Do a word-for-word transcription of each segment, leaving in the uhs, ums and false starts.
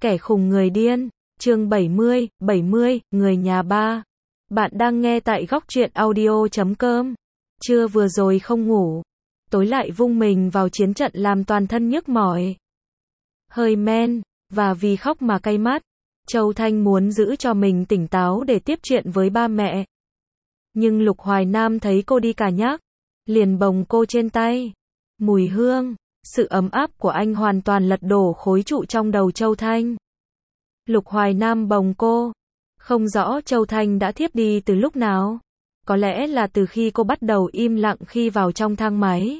Kẻ khùng người điên, chương bảy mươi, bảy mươi, người nhà ba. Bạn đang nghe tại góc truyện audio chấm com. Trưa vừa rồi không ngủ, tối lại vung mình vào chiến trận làm toàn thân nhức mỏi. Hơi men, và vì khóc mà cay mắt, Châu Thanh muốn giữ cho mình tỉnh táo để tiếp chuyện với ba mẹ. Nhưng Lục Hoài Nam thấy cô đi cà nhắc, liền bồng cô trên tay. Mùi hương, sự ấm áp của anh hoàn toàn lật đổ khối trụ trong đầu Châu Thanh. Lục Hoài Nam bồng cô. Không rõ Châu Thanh đã thiếp đi từ lúc nào. Có lẽ là từ khi cô bắt đầu im lặng khi vào trong thang máy.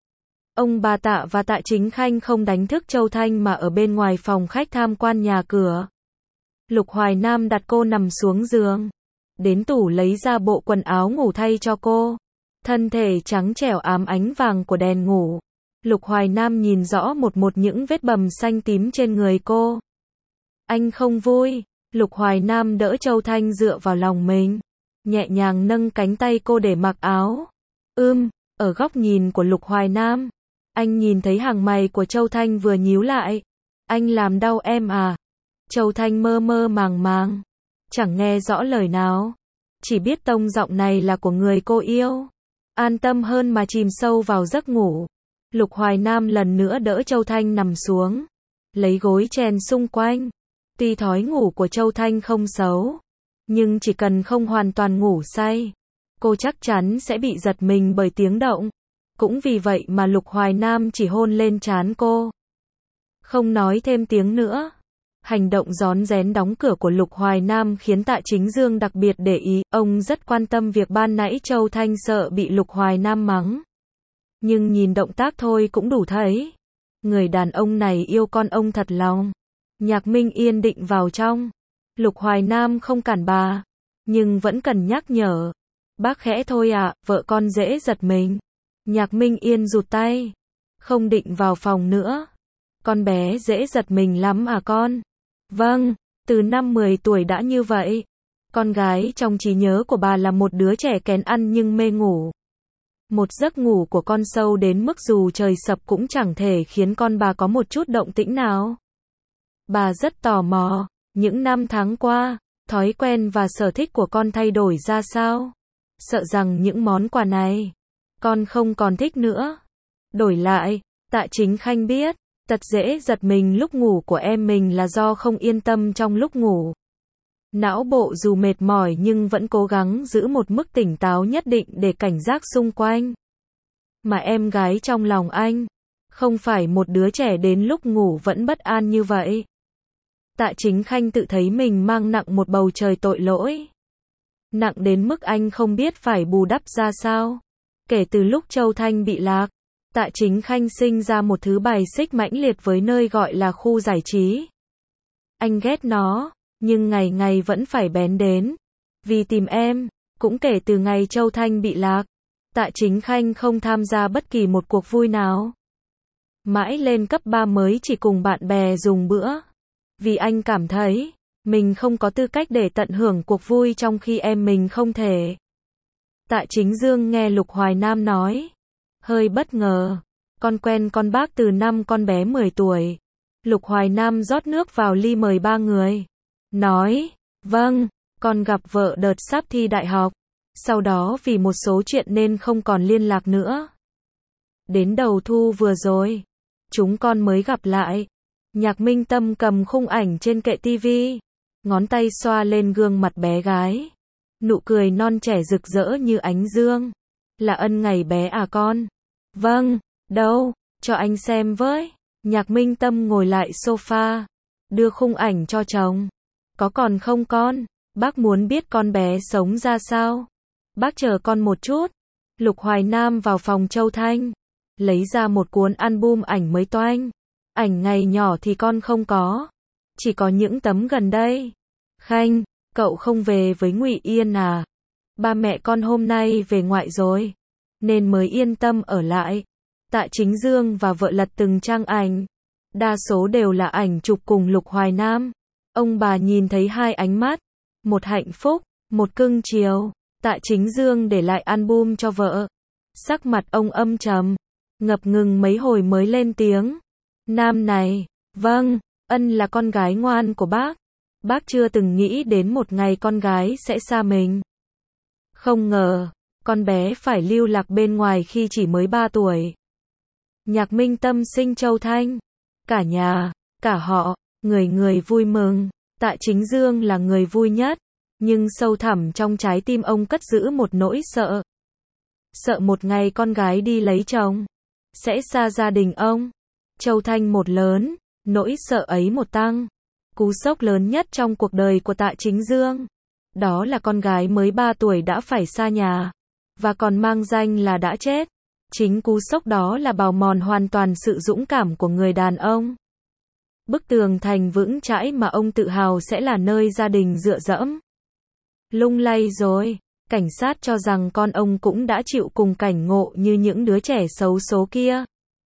Ông bà Tạ và Tạ Chính Khanh không đánh thức Châu Thanh mà ở bên ngoài phòng khách tham quan nhà cửa. Lục Hoài Nam đặt cô nằm xuống giường. Đến tủ lấy ra bộ quần áo ngủ thay cho cô. Thân thể trắng trẻo ám ánh vàng của đèn ngủ. Lục Hoài Nam nhìn rõ một một những vết bầm xanh tím trên người cô. Anh không vui. Lục Hoài Nam đỡ Châu Thanh dựa vào lòng mình, nhẹ nhàng nâng cánh tay cô để mặc áo. Ưm, ở góc nhìn của Lục Hoài Nam, anh nhìn thấy hàng mày của Châu Thanh vừa nhíu lại. Anh làm đau em à? Châu Thanh mơ mơ màng màng, chẳng nghe rõ lời nào, chỉ biết tông giọng này là của người cô yêu. An tâm hơn mà chìm sâu vào giấc ngủ. Lục Hoài Nam lần nữa đỡ Châu Thanh nằm xuống, lấy gối chèn xung quanh. Tuy thói ngủ của Châu Thanh không xấu, nhưng chỉ cần không hoàn toàn ngủ say, cô chắc chắn sẽ bị giật mình bởi tiếng động. Cũng vì vậy mà Lục Hoài Nam chỉ hôn lên trán cô, không nói thêm tiếng nữa. Hành động rón rén đóng cửa của Lục Hoài Nam khiến Tạ Chính Dương đặc biệt để ý. Ông rất quan tâm việc ban nãy Châu Thanh sợ bị Lục Hoài Nam mắng. Nhưng nhìn động tác thôi cũng đủ thấy, người đàn ông này yêu con ông thật lòng. Nhạc Minh Yên định vào trong. Lục Hoài Nam không cản bà, nhưng vẫn cần nhắc nhở. Bác khẽ thôi ạ, vợ con dễ giật mình. Nhạc Minh Yên rụt tay, không định vào phòng nữa. Con bé dễ giật mình lắm à con? Vâng, từ năm mười tuổi đã như vậy. Con gái trong trí nhớ của bà là một đứa trẻ kén ăn nhưng mê ngủ. Một giấc ngủ của con sâu đến mức dù trời sập cũng chẳng thể khiến con bà có một chút động tĩnh nào. Bà rất tò mò, những năm tháng qua, thói quen và sở thích của con thay đổi ra sao? Sợ rằng những món quà này, con không còn thích nữa. Đổi lại, Tạ Chính Khanh biết, tật dễ giật mình lúc ngủ của em mình là do không yên tâm trong lúc ngủ. Não bộ dù mệt mỏi nhưng vẫn cố gắng giữ một mức tỉnh táo nhất định để cảnh giác xung quanh. Mà em gái trong lòng anh, không phải một đứa trẻ đến lúc ngủ vẫn bất an như vậy. Tạ Chính Khanh tự thấy mình mang nặng một bầu trời tội lỗi. Nặng đến mức anh không biết phải bù đắp ra sao. Kể từ lúc Châu Thanh bị lạc, Tạ Chính Khanh sinh ra một thứ bài xích mãnh liệt với nơi gọi là khu giải trí. Anh ghét nó, nhưng ngày ngày vẫn phải bén đến. Vì tìm em, cũng kể từ ngày Châu Thanh bị lạc, Tạ Chính Khanh không tham gia bất kỳ một cuộc vui nào. Mãi lên cấp ba mới chỉ cùng bạn bè dùng bữa. Vì anh cảm thấy, mình không có tư cách để tận hưởng cuộc vui trong khi em mình không thể. Tạ Chính Dương nghe Lục Hoài Nam nói, hơi bất ngờ. Con quen con bác từ năm con bé mười tuổi. Lục Hoài Nam rót nước vào ly mời ba người. Nói, vâng, con gặp vợ đợt sắp thi đại học. Sau đó vì một số chuyện nên không còn liên lạc nữa. Đến đầu thu vừa rồi, chúng con mới gặp lại. Nhạc Minh Tâm cầm khung ảnh trên kệ tivi, ngón tay xoa lên gương mặt bé gái. Nụ cười non trẻ rực rỡ như ánh dương. Là ân ngày bé à con? Vâng, đâu, cho anh xem với. Nhạc Minh Tâm ngồi lại sofa, đưa khung ảnh cho chồng. Có còn không con? Bác muốn biết con bé sống ra sao. Bác chờ con một chút. Lục Hoài Nam vào phòng Châu Thanh, lấy ra một cuốn album ảnh mới toanh. Ảnh ngày nhỏ thì con không có, chỉ có những tấm gần đây. Khanh, cậu không về với Ngụy Yên à? Ba mẹ con hôm nay về ngoại rồi, nên mới yên tâm ở lại. Tạ Chính Dương và vợ lật từng trang ảnh, đa số đều là ảnh chụp cùng Lục Hoài Nam. Ông bà nhìn thấy hai ánh mắt, một hạnh phúc, một cưng chiều. Tạ Chính Dương để lại album cho vợ. Sắc mặt ông âm trầm, ngập ngừng mấy hồi mới lên tiếng. Nam này, vâng, Ân là con gái ngoan của bác. Bác chưa từng nghĩ đến một ngày con gái sẽ xa mình. Không ngờ, con bé phải lưu lạc bên ngoài khi chỉ mới ba tuổi. Nhạc Minh Tâm sinh Châu Thanh. Cả nhà, cả họ, người người vui mừng. Tạ Chính Dương là người vui nhất. Nhưng sâu thẳm trong trái tim ông cất giữ một nỗi sợ. Sợ một ngày con gái đi lấy chồng, sẽ xa gia đình ông. Châu Thanh một lớn, nỗi sợ ấy một tăng. Cú sốc lớn nhất trong cuộc đời của Tạ Chính Dương. Đó là con gái mới ba tuổi đã phải xa nhà. Và còn mang danh là đã chết. Chính cú sốc đó là bào mòn hoàn toàn sự dũng cảm của người đàn ông. Bức tường thành vững chãi mà ông tự hào sẽ là nơi gia đình dựa dẫm. Lung lay rồi. Cảnh sát cho rằng con ông cũng đã chịu cùng cảnh ngộ như những đứa trẻ xấu số kia.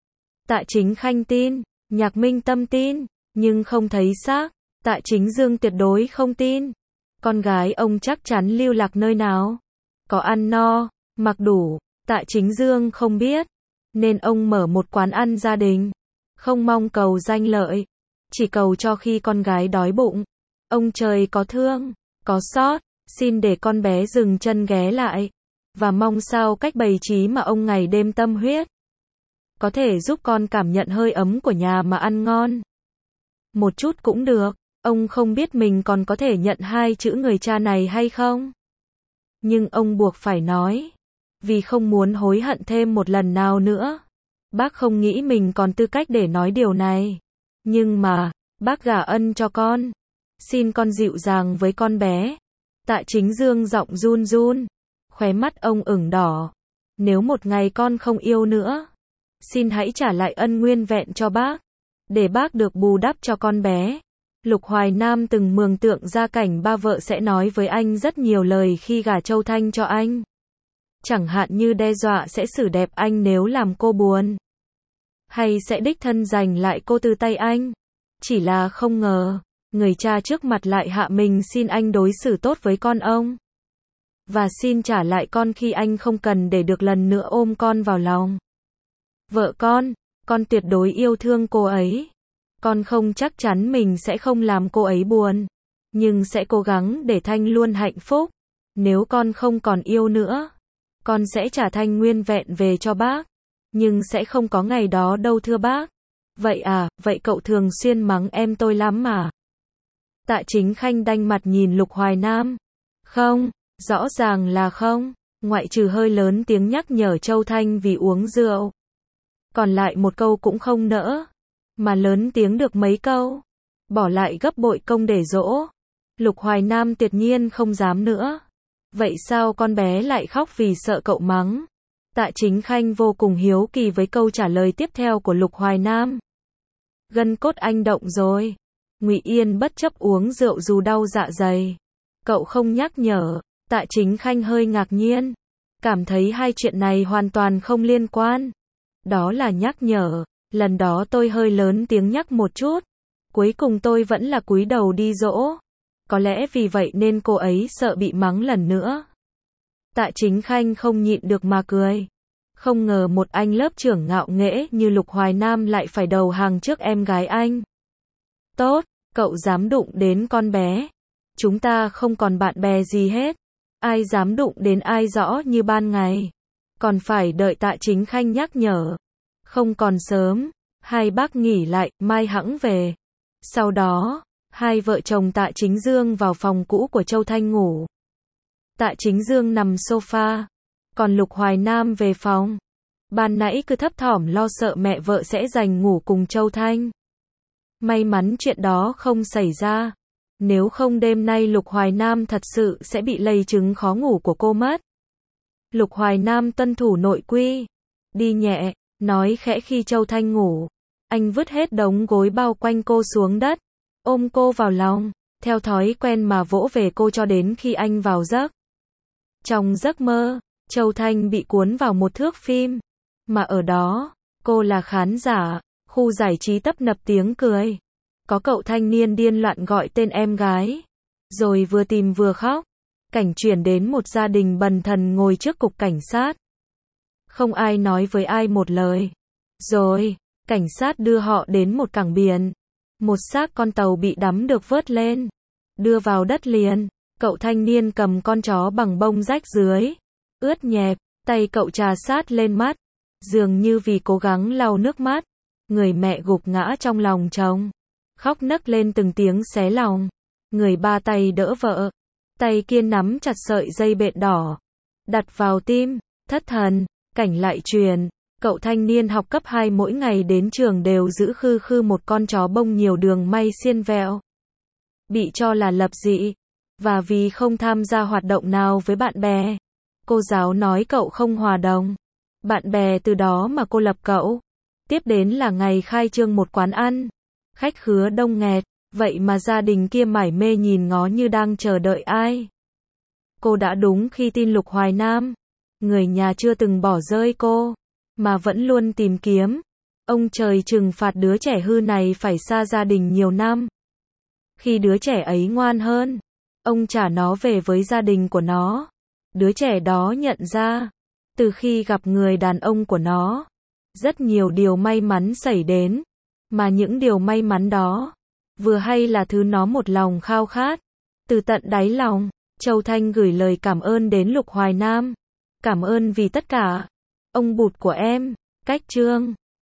Tạ Chính Khanh tin, Nhạc Minh Tâm tin, nhưng không thấy xác. Tạ Chính Dương tuyệt đối không tin. Con gái ông chắc chắn lưu lạc nơi nào? Có ăn no, mặc đủ, Tạ Chính Dương không biết. Nên ông mở một quán ăn gia đình. Không mong cầu danh lợi, chỉ cầu cho khi con gái đói bụng, ông trời có thương, có xót, xin để con bé dừng chân ghé lại. Và mong sao cách bày trí mà ông ngày đêm tâm huyết có thể giúp con cảm nhận hơi ấm của nhà mà ăn ngon. Một chút cũng được. Ông không biết mình còn có thể nhận hai chữ người cha này hay không. Nhưng ông buộc phải nói. Vì không muốn hối hận thêm một lần nào nữa. Bác không nghĩ mình còn tư cách để nói điều này. Nhưng mà, bác gả ân cho con. Xin con dịu dàng với con bé. Tạ Chính Dương giọng run run. Khóe mắt ông ửng đỏ. Nếu một ngày con không yêu nữa, xin hãy trả lại ân nguyên vẹn cho bác. Để bác được bù đắp cho con bé. Lục Hoài Nam từng mường tượng ra cảnh ba vợ sẽ nói với anh rất nhiều lời khi gả Châu Thanh cho anh. Chẳng hạn như đe dọa sẽ xử đẹp anh nếu làm cô buồn. Hay sẽ đích thân giành lại cô từ tay anh. Chỉ là không ngờ, người cha trước mặt lại hạ mình xin anh đối xử tốt với con ông. Và xin trả lại con khi anh không cần để được lần nữa ôm con vào lòng. Vợ con, con tuyệt đối yêu thương cô ấy. Con không chắc chắn mình sẽ không làm cô ấy buồn. Nhưng sẽ cố gắng để Thanh luôn hạnh phúc. Nếu con không còn yêu nữa, con sẽ trả Thanh nguyên vẹn về cho bác. Nhưng sẽ không có ngày đó đâu thưa bác. Vậy à, vậy cậu thường xuyên mắng em tôi lắm mà. Tạ Chính Khanh đanh mặt nhìn Lục Hoài Nam. Không, rõ ràng là không. Ngoại trừ hơi lớn tiếng nhắc nhở Châu Thanh vì uống rượu. Còn lại một câu cũng không nỡ. Mà lớn tiếng được mấy câu. Bỏ lại gấp bội công để dỗ. Lục Hoài Nam tuyệt nhiên không dám nữa. Vậy sao con bé lại khóc vì sợ cậu mắng? Tạ Chính Khanh vô cùng hiếu kỳ với câu trả lời tiếp theo của Lục Hoài Nam. Gân cốt anh động rồi. Ngụy Yên bất chấp uống rượu dù đau dạ dày. Cậu không nhắc nhở. Tạ Chính Khanh hơi ngạc nhiên. Cảm thấy hai chuyện này hoàn toàn không liên quan. Đó là nhắc nhở. Lần đó tôi hơi lớn tiếng nhắc một chút. Cuối cùng tôi vẫn là cúi đầu đi dỗ. Có lẽ vì vậy nên cô ấy sợ bị mắng lần nữa. Tạ Chính Khanh không nhịn được mà cười. Không ngờ một anh lớp trưởng ngạo nghễ như Lục Hoài Nam lại phải đầu hàng trước em gái anh. Tốt, cậu dám đụng đến con bé. Chúng ta không còn bạn bè gì hết. Ai dám đụng đến ai rõ như ban ngày. Còn phải đợi Tạ Chính Khanh nhắc nhở. Không còn sớm, hai bác nghỉ lại, mai hẵng về. Sau đó, hai vợ chồng Tạ Chính Dương vào phòng cũ của Châu Thanh ngủ. Tạ Chính Dương nằm sofa, còn Lục Hoài Nam về phòng. Ban nãy cứ thấp thỏm lo sợ mẹ vợ sẽ giành ngủ cùng Châu Thanh. May mắn chuyện đó không xảy ra. Nếu không đêm nay Lục Hoài Nam thật sự sẽ bị lây chứng khó ngủ của cô mất. Lục Hoài Nam tuân thủ nội quy. Đi nhẹ, nói khẽ khi Châu Thanh ngủ. Anh vứt hết đống gối bao quanh cô xuống đất. Ôm cô vào lòng. Theo thói quen mà vỗ về cô cho đến khi anh vào giấc. Trong giấc mơ, Châu Thanh bị cuốn vào một thước phim. Mà ở đó, cô là khán giả. Khu giải trí tấp nập tiếng cười. Có cậu thanh niên điên loạn gọi tên em gái. Rồi vừa tìm vừa khóc. Cảnh chuyển đến một gia đình bần thần ngồi trước cục cảnh sát. Không ai nói với ai một lời. Rồi, cảnh sát đưa họ đến một cảng biển. Một xác con tàu bị đắm được vớt lên, đưa vào đất liền. Cậu thanh niên cầm con chó bằng bông rách dưới, ướt nhẹp, tay cậu trà sát lên mắt, dường như vì cố gắng lau nước mắt. Người mẹ gục ngã trong lòng chồng, khóc nấc lên từng tiếng xé lòng. Người ba tay đỡ vợ, tay kia nắm chặt sợi dây bện đỏ, đặt vào tim. Thất thần, cảnh lại truyền. Cậu thanh niên học cấp hai mỗi ngày đến trường đều giữ khư khư một con chó bông nhiều đường may xiên vẹo, bị cho là lập dị. Và vì không tham gia hoạt động nào với bạn bè, cô giáo nói cậu không hòa đồng. Bạn bè từ đó mà cô lập cậu. Tiếp đến là ngày khai trương một quán ăn. Khách khứa đông nghẹt, vậy mà gia đình kia mải mê nhìn ngó như đang chờ đợi ai. Cô đã đúng khi tin Lục Hoài Nam, người nhà chưa từng bỏ rơi cô, mà vẫn luôn tìm kiếm. Ông trời trừng phạt đứa trẻ hư này phải xa gia đình nhiều năm. Khi đứa trẻ ấy ngoan hơn, ông trả nó về với gia đình của nó. Đứa trẻ đó nhận ra, từ khi gặp người đàn ông của nó, rất nhiều điều may mắn xảy đến. Mà những điều may mắn đó, vừa hay là thứ nó một lòng khao khát. Từ tận đáy lòng, Châu Thanh gửi lời cảm ơn đến Lục Hoài Nam. Cảm ơn vì tất cả. Ông Bụt của em, cách chương.